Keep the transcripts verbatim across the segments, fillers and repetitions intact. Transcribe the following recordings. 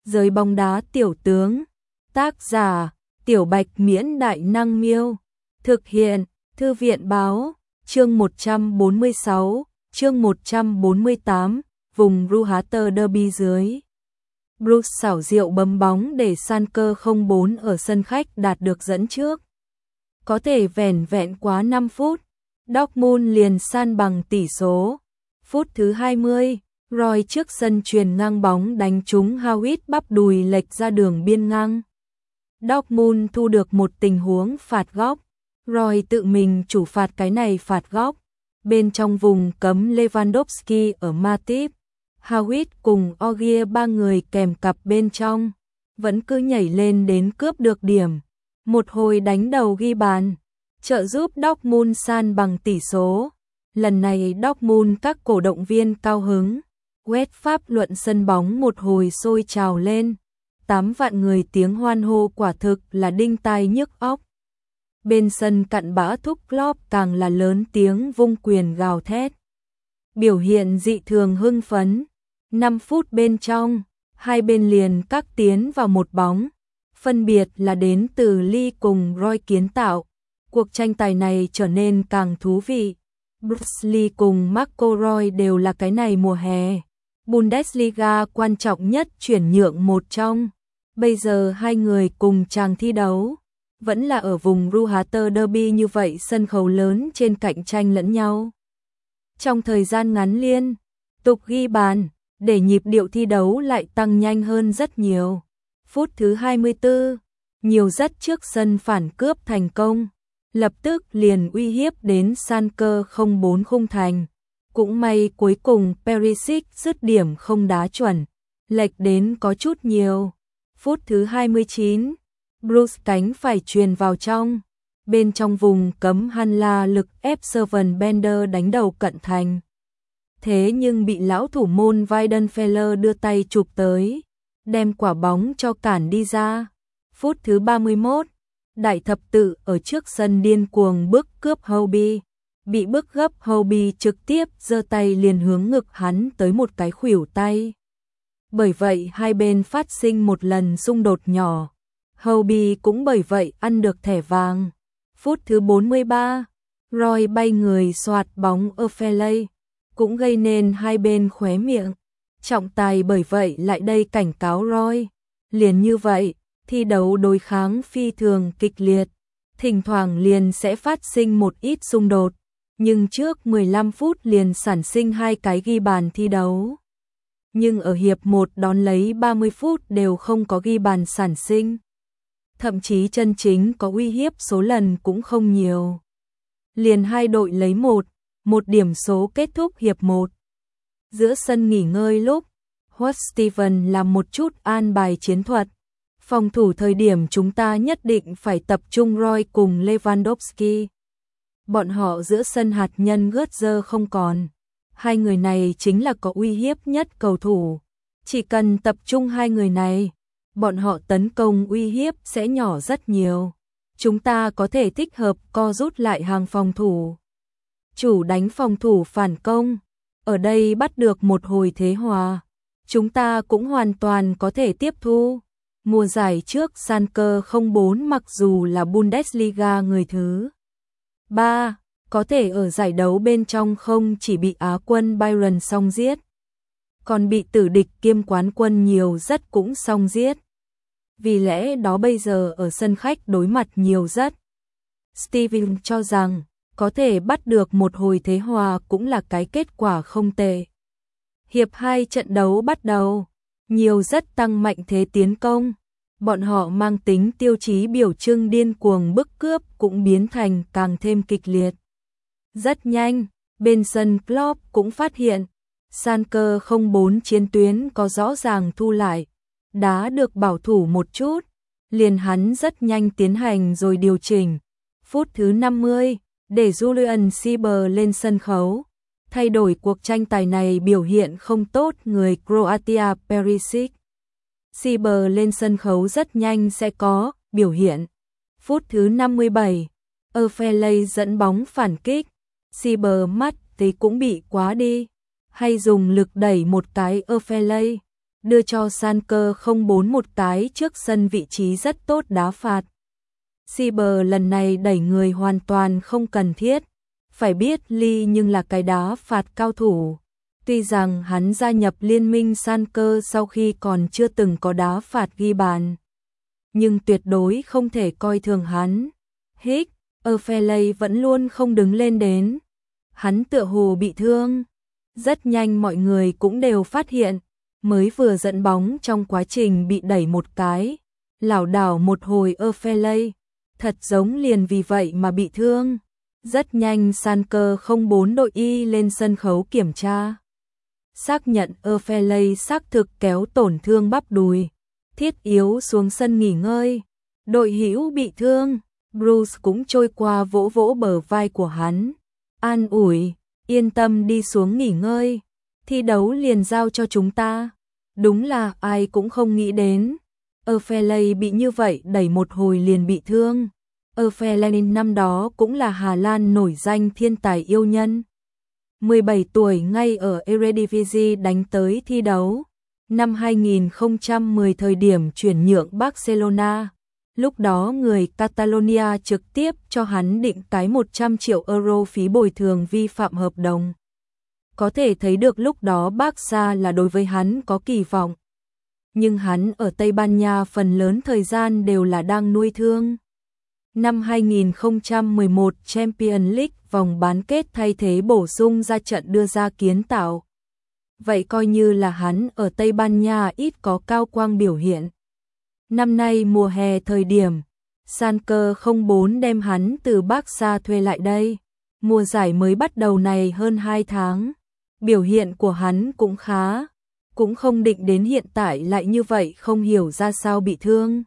Giới bóng đá tiểu tướng. Tác giả: Tiểu Bạch Miễn Đại Năng Miêu. Thực hiện: Thư viện Báo. Chương một trăm bốn mươi sáu, chương một trăm bốn mươi tám, vùng Ruhater Derby dưới. Bruce xảo diệu bấm bóng để Schalke không bốn ở sân khách đạt được dẫn trước. Có thể vẻn vẹn quá năm phút, Dortmund liền san bằng tỷ số. Phút thứ hai mươi, Roy trước sân chuyền ngang bóng đánh trúng Howitt bắp đùi lệch ra đường biên ngang. Dortmund thu được một tình huống phạt góc. Roy tự mình chủ phạt cái này phạt góc. Bên trong vùng cấm Lewandowski ở Matip, Howitt cùng Ogier ba người kèm cặp bên trong, vẫn cứ nhảy lên đến cướp được điểm. Một hồi đánh đầu ghi bàn, trợ giúp Dortmund san bằng tỷ số. Lần này Dortmund các cổ động viên cao hứng. West Pháp luận sân bóng một hồi sôi trào lên. Tám vạn người tiếng hoan hô quả thực là đinh tai nhức óc. Bên sân cặn bã thúc Klopp càng là lớn tiếng vung quyền gào thét. Biểu hiện dị thường hưng phấn. năm phút bên trong, hai bên liền các tiến vào một bóng. Phân biệt là đến từ Lee cùng Roy kiến tạo. Cuộc tranh tài này trở nên càng thú vị. Bruce Lee cùng Marco Roy đều là cái này mùa hè Bundesliga quan trọng nhất chuyển nhượng một trong. Bây giờ hai người cùng chàng thi đấu, vẫn là ở vùng Ruhater Derby như vậy sân khấu lớn trên cạnh tranh lẫn nhau. Trong thời gian ngắn liên tục ghi bàn, để nhịp điệu thi đấu lại tăng nhanh hơn rất nhiều. Phút thứ hai mươi tư, nhiều rất trước sân phản cướp thành công, lập tức liền uy hiếp đến Schalke không bốn khung thành. Cũng may cuối cùng Perisic dứt điểm không đá chuẩn, lệch đến có chút nhiều. Phút thứ hai mươi chín, Bruce cánh phải truyền vào trong. Bên trong vùng cấm Hanla lực ép Servan Bender đánh đầu cận thành. Thế nhưng bị lão thủ môn Weidenfeller đưa tay chụp tới, đem quả bóng cho cản đi ra. Phút thứ ba mươi mốt, đại thập tự ở trước sân điên cuồng bức cướp Hobie. Bị bức gấp Hobie trực tiếp giơ tay liền hướng ngực hắn tới một cái khuỷu tay. Bởi vậy hai bên phát sinh một lần xung đột nhỏ. Hobie cũng bởi vậy ăn được thẻ vàng. Phút thứ bốn mươi ba, Roy bay người xoạt bóng ở Offaly, cũng gây nên hai bên khóe miệng. Trọng tài bởi vậy lại đây cảnh cáo Roy. Liền như vậy, thi đấu đối kháng phi thường kịch liệt. Thỉnh thoảng liền sẽ phát sinh một ít xung đột, nhưng trước mười lăm phút liền sản sinh hai cái ghi bàn thi đấu. Nhưng ở hiệp một đón lấy ba mươi phút đều không có ghi bàn sản sinh. Thậm chí chân chính có uy hiếp số lần cũng không nhiều. Liền hai đội lấy một, một điểm số kết thúc hiệp một. Giữa sân nghỉ ngơi lúc, Howard Steven làm một chút an bài chiến thuật. Phòng thủ thời điểm chúng ta nhất định phải tập trung Roy cùng Lewandowski. Bọn họ giữa sân hạt nhân gớt dơ không còn. Hai người này chính là có uy hiếp nhất cầu thủ. Chỉ cần tập trung hai người này, bọn họ tấn công uy hiếp sẽ nhỏ rất nhiều. Chúng ta có thể thích hợp co rút lại hàng phòng thủ. Chủ đánh phòng thủ phản công. Ở đây bắt được một hồi thế hòa. Chúng ta cũng hoàn toàn có thể tiếp thu. Mùa giải trước Schalke không bốn mặc dù là Bundesliga người thứ ba, có thể ở giải đấu bên trong không chỉ bị Á quân Bayern song giết, còn bị tử địch kiêm quán quân nhiều rất cũng song giết. Vì lẽ đó bây giờ ở sân khách đối mặt nhiều rất. Steven cho rằng, có thể bắt được một hồi thế hòa cũng là cái kết quả không tệ. Hiệp hai trận đấu bắt đầu, nhiều rất tăng mạnh thế tiến công. Bọn họ mang tính tiêu chí biểu trưng điên cuồng bức cướp cũng biến thành càng thêm kịch liệt. Rất nhanh, bên sân Klopp cũng phát hiện, Schalke không bốn chiến tuyến có rõ ràng thu lại, đá được bảo thủ một chút, liền hắn rất nhanh tiến hành rồi điều chỉnh. Phút thứ năm mươi, để Julian Sieber lên sân khấu, thay đổi cuộc tranh tài này biểu hiện không tốt người Croatia Perisic. Sieber lên sân khấu rất nhanh sẽ có biểu hiện. Phút thứ năm mươi bảy, Offaly dẫn bóng phản kích. Sieber mắt thì cũng bị quá đi, hay dùng lực đẩy một cái Offaly. đưa cho Schalke không bốn một cái trước sân vị trí rất tốt đá phạt. Sieber lần này đẩy người hoàn toàn không cần thiết, phải biết Lee nhưng là cái đá phạt cao thủ. Tuy rằng hắn gia nhập liên minh Schalke sau khi còn chưa từng có đá phạt ghi bàn, nhưng tuyệt đối không thể coi thường hắn. Hick, Offaly vẫn luôn không đứng lên đến. Hắn tựa hồ bị thương. Rất nhanh mọi người cũng đều phát hiện, mới vừa dẫn bóng trong quá trình bị đẩy một cái, lảo đảo một hồi Offaly, thật giống liền vì vậy mà bị thương. Rất nhanh Schalke không bốn đội y lên sân khấu kiểm tra. Xác nhận Offaly xác thực kéo tổn thương bắp đùi, thiết yếu xuống sân nghỉ ngơi. Đội hữu bị thương, Bruce cũng trôi qua vỗ vỗ bờ vai của hắn, an ủi, yên tâm đi xuống nghỉ ngơi, thi đấu liền giao cho chúng ta. Đúng là ai cũng không nghĩ đến, Offaly bị như vậy đẩy một hồi liền bị thương. Offaly năm đó cũng là Hà Lan nổi danh thiên tài yêu nhân. mười bảy tuổi ngay ở Eredivisie đánh tới thi đấu. Năm hai nghìn không trăm mười thời điểm chuyển nhượng Barcelona, lúc đó người Catalonia trực tiếp cho hắn định cái một trăm triệu euro phí bồi thường vi phạm hợp đồng. Có thể thấy được lúc đó Barca là đối với hắn có kỳ vọng. Nhưng hắn ở Tây Ban Nha phần lớn thời gian đều là đang nuôi thương. Năm hai nghìn không trăm mười một Champions League vòng bán kết thay thế bổ sung ra trận đưa ra kiến tạo. Vậy coi như là hắn ở Tây Ban Nha ít có cao quang biểu hiện. Năm nay mùa hè thời điểm, Schalke không bốn đem hắn từ Barca thuê lại đây. Mùa giải mới bắt đầu này hơn hai tháng, biểu hiện của hắn cũng khá, cũng không định đến hiện tại lại như vậy không hiểu ra sao bị thương.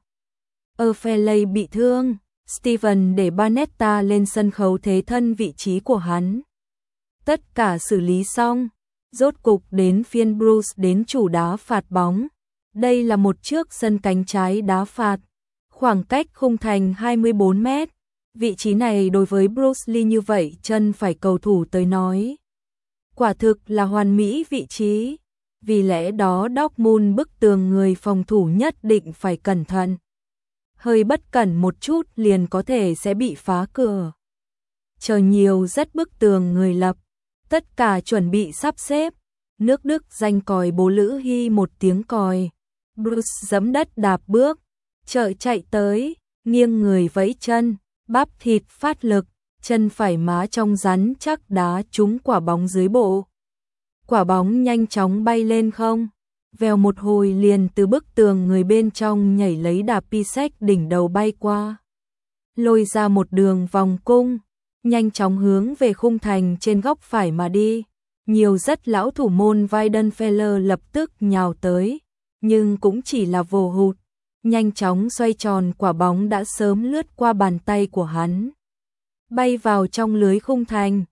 Offaly bị thương, Steven để Banetta lên sân khấu thế thân vị trí của hắn. Tất cả xử lý xong, rốt cục đến phiên Bruce đến chủ đá phạt bóng. Đây là một trước sân cánh trái đá phạt, khoảng cách khung thành hai mươi bốn mét. Vị trí này đối với Bruce Lee như vậy chân phải cầu thủ tới nói, quả thực là hoàn mỹ vị trí. Vì lẽ đó Dortmund bức tường người phòng thủ nhất định phải cẩn thận. Hơi bất cẩn một chút liền có thể sẽ bị phá cửa. Chờ nhiều rất bức tường người lập, tất cả chuẩn bị sắp xếp. Nước Đức danh còi bố Lữ Hy một tiếng còi. Bruce giẫm đất đạp bước, chợ chạy tới, nghiêng người vẫy chân, bắp thịt phát lực, chân phải má trong rắn chắc đá trúng quả bóng dưới bộ. Quả bóng nhanh chóng bay lên không, vèo một hồi liền từ bức tường người bên trong nhảy lấy đà Pisek đỉnh đầu bay qua. Lôi ra một đường vòng cung, nhanh chóng hướng về khung thành trên góc phải mà đi. Nhiều rất lão thủ môn Weidenfeller lập tức nhào tới, nhưng cũng chỉ là vồ hụt. Nhanh chóng xoay tròn quả bóng đã sớm lướt qua bàn tay của hắn, bay vào trong lưới khung thành.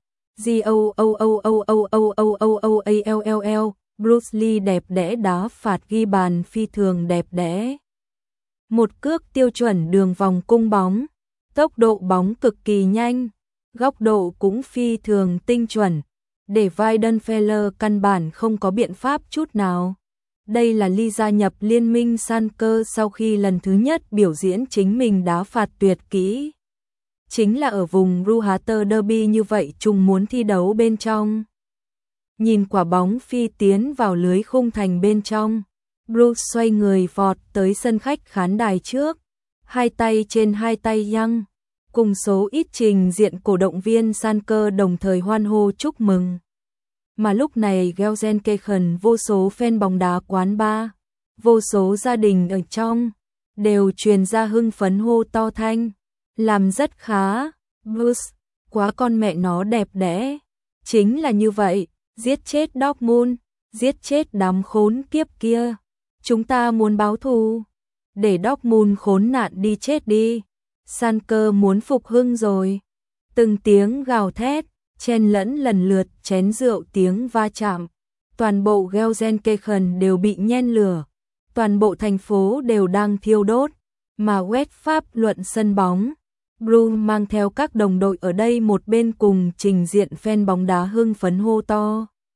G-O-O-O-O-O-O-O-O-A-L-L-L Bruce Lee đẹp đẽ đá phạt ghi bàn phi thường đẹp đẽ. Một cước tiêu chuẩn đường vòng cung bóng, tốc độ bóng cực kỳ nhanh, góc độ cũng phi thường tinh chuẩn, để Weidenfeller căn bản không có biện pháp chút nào. Đây là Lee gia nhập liên minh Schalke sau khi lần thứ nhất biểu diễn chính mình đá phạt tuyệt kỹ. Chính là ở vùng Ruhrter Derby như vậy chung muốn thi đấu bên trong. Nhìn quả bóng phi tiến vào lưới khung thành bên trong, Bruce xoay người vọt tới sân khách khán đài trước, hai tay trên hai tay giăng, cùng số ít trình diện cổ động viên Schalke đồng thời hoan hô chúc mừng. Mà lúc này Gelsenkirchen vô số fan bóng đá quán bar, vô số gia đình ở trong, đều truyền ra hưng phấn hô to thanh, làm rất khá, Bruce, quá con mẹ nó đẹp đẽ. Chính là như vậy, giết chết Dortmund, giết chết đám khốn kiếp kia. Chúng ta muốn báo thù, để Dortmund khốn nạn đi chết đi. Schalke muốn phục hưng rồi. Từng tiếng gào thét, chen lẫn lần lượt chén rượu tiếng va chạm. Toàn bộ Gelsenkirchen đều bị nhen lửa, toàn bộ thành phố đều đang thiêu đốt, mà West Pháp luận sân bóng. Bruce mang theo các đồng đội ở đây một bên cùng trình diện fan bóng đá hưng phấn hô to.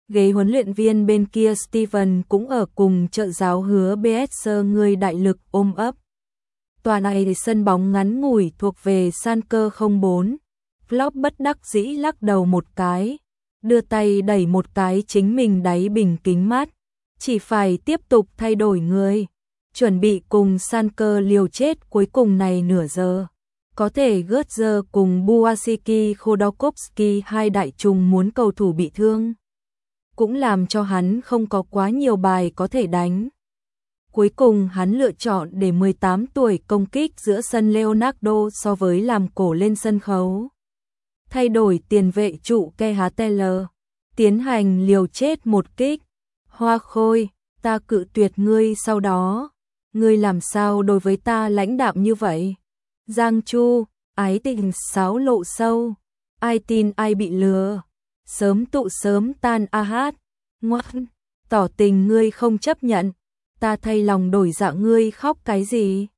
Ghế huấn luyện viên bên kia Steven cũng ở cùng trợ giáo Hứa bê ét giê người đại lực ôm ấp. Tòa này sân bóng ngắn ngủi thuộc về Schalke không bốn. Klopp bất đắc dĩ lắc đầu một cái, đưa tay đẩy một cái chính mình đáy bình kính mát, chỉ phải tiếp tục thay đổi người, chuẩn bị cùng Schalke liều chết cuối cùng này nửa giờ. Có thể Götze cùng Błaszczak Khodorkovsky hai đại trùng muốn cầu thủ bị thương, cũng làm cho hắn không có quá nhiều bài có thể đánh. Cuối cùng hắn lựa chọn để mười tám tuổi công kích giữa sân Leonardo so với làm cổ lên sân khấu. Thay đổi tiền vệ trụ Keith Taylor, tiến hành liều chết một kích. Hoa Khôi, ta cự tuyệt ngươi sau đó. Ngươi làm sao đối với ta lãnh đạm như vậy? Giang Chu, ái tình sáo lộ sâu. Ai tin ai bị lừa. Sớm tụ sớm tan a hát. Ngoan, tỏ tình ngươi không chấp nhận. Ta thay lòng đổi dạ ngươi khóc cái gì?